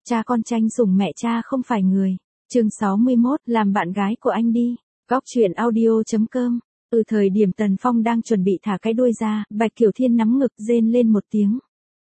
cha con tranh sủng mẹ cha không phải người. Chương 61, làm bạn gái của anh đi. Góc truyện audio.com. Từ thời điểm Tần Phong đang chuẩn bị thả cái đuôi ra, Bạch Kiểu Thiên nắm ngực rên lên một tiếng.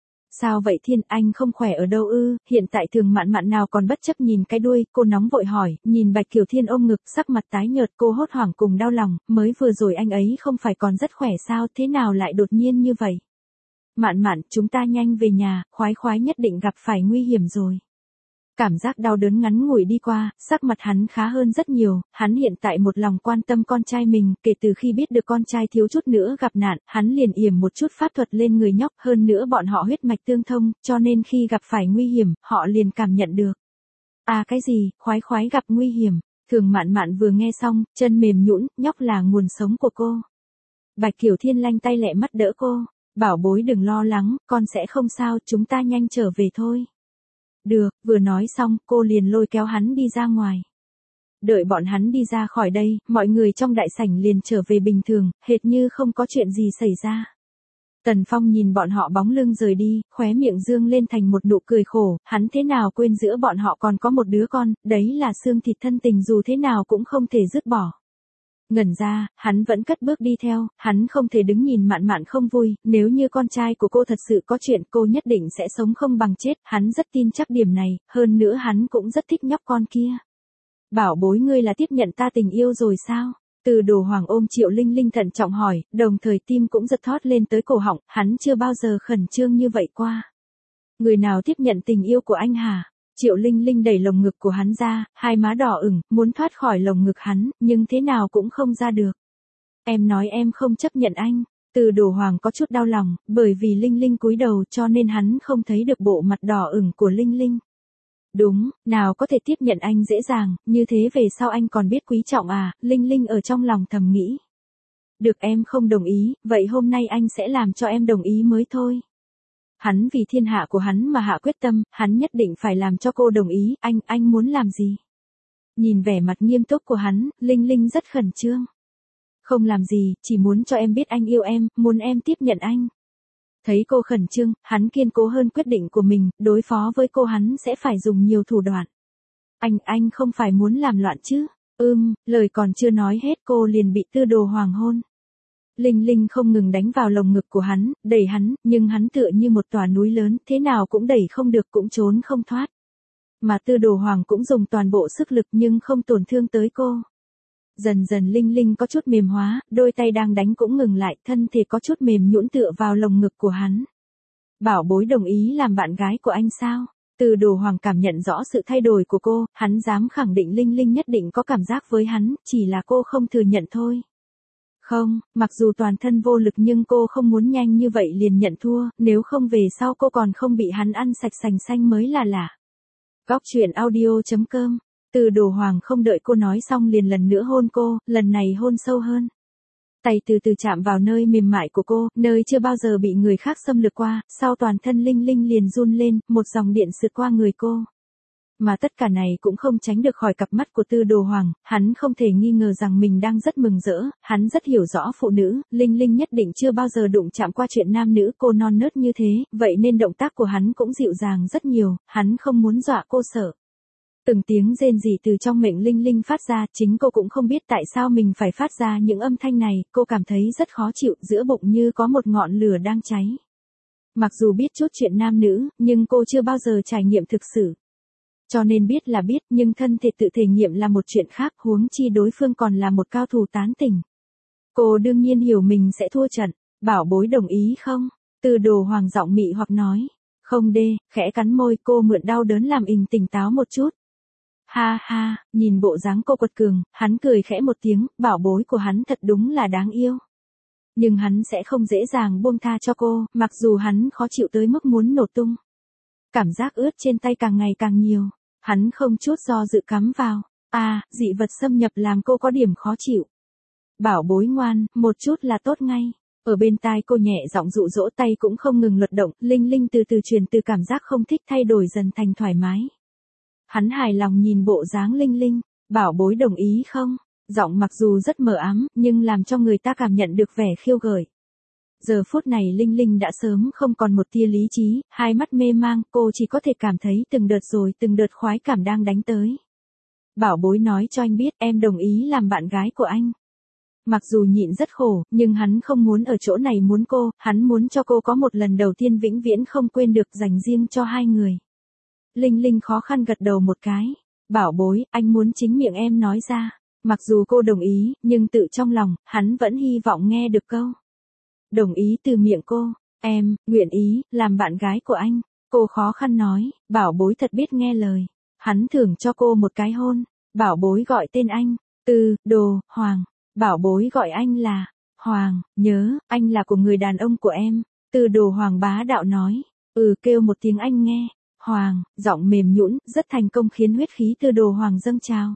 Sao vậy Thiên, anh không khỏe ở đâu ư? Hiện tại Thường Mạn Mạn nào còn bất chấp nhìn cái đuôi, cô nóng vội hỏi, nhìn Bạch Kiểu Thiên ôm ngực, sắc mặt tái nhợt, cô hốt hoảng cùng đau lòng, mới vừa rồi anh ấy không phải còn rất khỏe sao, thế nào lại đột nhiên như vậy? Mạn Mạn, chúng ta nhanh về nhà, khoái khoái nhất định gặp phải nguy hiểm rồi. Cảm giác đau đớn ngắn ngủi đi qua, sắc mặt hắn khá hơn rất nhiều, hắn hiện tại một lòng quan tâm con trai mình, kể từ khi biết được con trai thiếu chút nữa gặp nạn, hắn liền yểm một chút pháp thuật lên người nhóc, hơn nữa bọn họ huyết mạch tương thông, cho nên khi gặp phải nguy hiểm, họ liền cảm nhận được. À cái gì, khoái khoái gặp nguy hiểm, Thường Mạn Mạn vừa nghe xong, chân mềm nhũn, nhóc là nguồn sống của cô. Bạch Kiểu Thiên lanh tay lẹ mắt đỡ cô, bảo bối đừng lo lắng, con sẽ không sao, chúng ta nhanh trở về thôi. Được, vừa nói xong, cô liền lôi kéo hắn đi ra ngoài. Đợi bọn hắn đi ra khỏi đây, mọi người trong đại sảnh liền trở về bình thường, hệt như không có chuyện gì xảy ra. Tần Phong nhìn bọn họ bóng lưng rời đi, khóe miệng dương lên thành một nụ cười khổ, hắn thế nào quên giữa bọn họ còn có một đứa con, đấy là xương thịt thân tình dù thế nào cũng không thể dứt bỏ. Ngẩn ra, hắn vẫn cất bước đi theo, hắn không thể đứng nhìn Mạn Mạn không vui, nếu như con trai của cô thật sự có chuyện cô nhất định sẽ sống không bằng chết, hắn rất tin chắc điểm này, hơn nữa hắn cũng rất thích nhóc con kia. Bảo bối ngươi là tiếp nhận ta tình yêu rồi sao? Từ Đồ Hoàng ôm Triệu Linh Linh thận trọng hỏi, đồng thời tim cũng giật thót lên tới cổ họng, hắn chưa bao giờ khẩn trương như vậy qua. Người nào tiếp nhận tình yêu của anh hả? Triệu Linh Linh đẩy lồng ngực của hắn ra, hai má đỏ ửng, muốn thoát khỏi lồng ngực hắn, nhưng thế nào cũng không ra được. Em nói em không chấp nhận anh. Từ Đồ Hoàng có chút đau lòng, bởi vì Linh Linh cúi đầu cho nên hắn không thấy được bộ mặt đỏ ửng của Linh Linh. Đúng, nào có thể tiếp nhận anh dễ dàng, như thế về sau anh còn biết quý trọng à, Linh Linh ở trong lòng thầm nghĩ. Được em không đồng ý, vậy hôm nay anh sẽ làm cho em đồng ý mới thôi. Hắn vì thiên hạ của hắn mà hạ quyết tâm, hắn nhất định phải làm cho cô đồng ý, anh muốn làm gì? Nhìn vẻ mặt nghiêm túc của hắn, Linh Linh rất khẩn trương. Không làm gì, chỉ muốn cho em biết anh yêu em, muốn em tiếp nhận anh. Thấy cô khẩn trương, hắn kiên cố hơn quyết định của mình, đối phó với cô hắn sẽ phải dùng nhiều thủ đoạn. Anh không phải muốn làm loạn chứ? Lời còn chưa nói hết cô liền bị Tư Đồ Hoàng hôn. Linh Linh không ngừng đánh vào lồng ngực của hắn, đẩy hắn, nhưng hắn tựa như một tòa núi lớn, thế nào cũng đẩy không được cũng trốn không thoát. Mà Tư Đồ Hoàng cũng dùng toàn bộ sức lực nhưng không tổn thương tới cô. Dần dần Linh Linh có chút mềm hóa, đôi tay đang đánh cũng ngừng lại, thân thể có chút mềm nhũn tựa vào lồng ngực của hắn. Bảo bối đồng ý làm bạn gái của anh sao? Tư Đồ Hoàng cảm nhận rõ sự thay đổi của cô, hắn dám khẳng định Linh Linh nhất định có cảm giác với hắn, chỉ là cô không thừa nhận thôi. Không, mặc dù toàn thân vô lực nhưng cô không muốn nhanh như vậy liền nhận thua, nếu không về sau cô còn không bị hắn ăn sạch sành xanh mới là lạ. Góc truyện audio.com. Từ Đồ Hoàng không đợi cô nói xong liền lần nữa hôn cô, lần này hôn sâu hơn. Tay từ từ chạm vào nơi mềm mại của cô, nơi chưa bao giờ bị người khác xâm lược qua, sau toàn thân Linh Linh liền run lên, một dòng điện sượt qua người cô. Mà tất cả này cũng không tránh được khỏi cặp mắt của Tư Đồ Hoàng, hắn không thể nghi ngờ rằng mình đang rất mừng rỡ, hắn rất hiểu rõ phụ nữ, Linh Linh nhất định chưa bao giờ đụng chạm qua chuyện nam nữ cô non nớt như thế, vậy nên động tác của hắn cũng dịu dàng rất nhiều, hắn không muốn dọa cô sợ. Từng tiếng rên rỉ từ trong miệng Linh Linh phát ra, chính cô cũng không biết tại sao mình phải phát ra những âm thanh này, cô cảm thấy rất khó chịu, giữa bụng như có một ngọn lửa đang cháy. Mặc dù biết chút chuyện nam nữ, nhưng cô chưa bao giờ trải nghiệm thực sự. Cho nên biết là biết, nhưng thân thể tự thể nghiệm là một chuyện khác, huống chi đối phương còn là một cao thủ tán tỉnh. Cô đương nhiên hiểu mình sẽ thua trận, bảo bối đồng ý không? Từ Đồ Hoàng giọng mị hoặc nói. Không đê, khẽ cắn môi, cô mượn đau đớn làm mình tỉnh táo một chút. Ha ha, nhìn bộ dáng cô quật cường, hắn cười khẽ một tiếng, bảo bối của hắn thật đúng là đáng yêu. Nhưng hắn sẽ không dễ dàng buông tha cho cô, mặc dù hắn khó chịu tới mức muốn nổ tung. Cảm giác ướt trên tay càng ngày càng nhiều, hắn không chút do dự cắm vào. Dị vật xâm nhập làm cô có điểm khó chịu. Bảo bối ngoan, một chút là tốt ngay. Ở bên tai cô nhẹ giọng dụ dỗ, tay cũng không ngừng luật động, Linh Linh từ từ truyền từ cảm giác không thích thay đổi dần thành thoải mái. Hắn hài lòng nhìn bộ dáng Linh Linh, bảo bối đồng ý không? Giọng mặc dù rất mờ ám, nhưng làm cho người ta cảm nhận được vẻ khiêu gợi. Giờ phút này Linh Linh đã sớm không còn một tia lý trí, hai mắt mê mang, cô chỉ có thể cảm thấy từng đợt rồi từng đợt khoái cảm đang đánh tới. Bảo bối nói cho anh biết em đồng ý làm bạn gái của anh. Mặc dù nhịn rất khổ, nhưng hắn không muốn ở chỗ này muốn cô, hắn muốn cho cô có một lần đầu tiên vĩnh viễn không quên được dành riêng cho hai người. Linh Linh khó khăn gật đầu một cái. Bảo bối, anh muốn chính miệng em nói ra. Mặc dù cô đồng ý, nhưng tự trong lòng, hắn vẫn hy vọng nghe được câu. Đồng ý từ miệng cô, em, nguyện ý, làm bạn gái của anh. Cô khó khăn nói, bảo bối thật biết nghe lời. Hắn thưởng cho cô một cái hôn. Bảo bối gọi tên anh, Đồ, Hoàng. Bảo bối gọi anh là, Hoàng, nhớ, anh là của người đàn ông của em. Đồ Hoàng bá đạo nói, kêu một tiếng anh nghe. Hoàng, giọng mềm nhũn, rất thành công khiến huyết khí Đồ Hoàng dâng trào.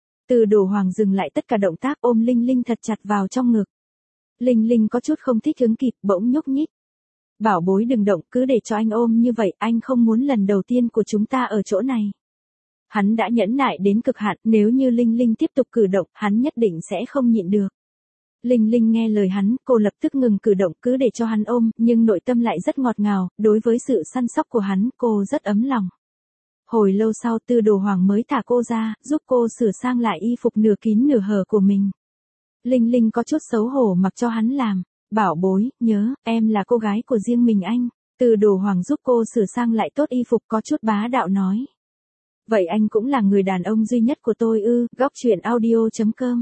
Đồ Hoàng dừng lại tất cả động tác ôm Linh Linh thật chặt vào trong ngực. Linh Linh có chút không thích ứng kịp, bỗng nhúc nhích. Bảo bối đừng động, cứ để cho anh ôm như vậy, anh không muốn lần đầu tiên của chúng ta ở chỗ này. Hắn đã nhẫn nại đến cực hạn, nếu như Linh Linh tiếp tục cử động, hắn nhất định sẽ không nhịn được. Linh Linh nghe lời hắn, cô lập tức ngừng cử động cứ để cho hắn ôm, nhưng nội tâm lại rất ngọt ngào, đối với sự săn sóc của hắn, cô rất ấm lòng. Hồi lâu sau Đồ Hoàng mới thả cô ra, giúp cô sửa sang lại y phục nửa kín nửa hở của mình. Linh Linh có chút xấu hổ mặc cho hắn làm. Bảo bối, nhớ, em là cô gái của riêng mình anh. Đồ Hoàng giúp cô sửa sang lại tốt y phục có chút bá đạo nói. Vậy anh cũng là người đàn ông duy nhất của tôi ư, góc truyện audio.com.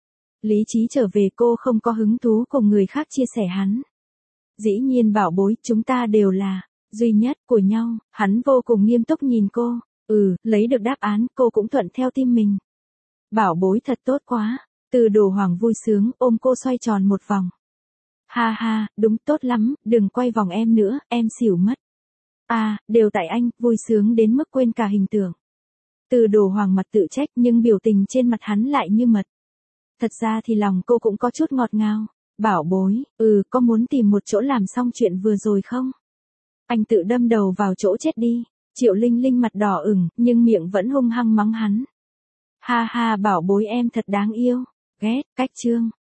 Lý trí trở về cô không có hứng thú cùng người khác chia sẻ hắn. Dĩ nhiên bảo bối, chúng ta đều là duy nhất của nhau, hắn vô cùng nghiêm túc nhìn cô. Lấy được đáp án, cô cũng thuận theo tim mình. Bảo bối thật tốt quá. Đồ Hoàng vui sướng, ôm cô xoay tròn một vòng. Ha ha, đúng tốt lắm, đừng quay vòng em nữa, em xỉu mất. Đều tại anh, vui sướng đến mức quên cả hình tượng. Đồ Hoàng mặt tự trách nhưng biểu tình trên mặt hắn lại như mật. Thật ra thì lòng cô cũng có chút ngọt ngào. Bảo bối, có muốn tìm một chỗ làm xong chuyện vừa rồi không? Anh tự đâm đầu vào chỗ chết đi. Triệu Linh Linh mặt đỏ ửng, nhưng miệng vẫn hung hăng mắng hắn. Ha ha bảo bối em thật đáng yêu. Ghét, cách chương.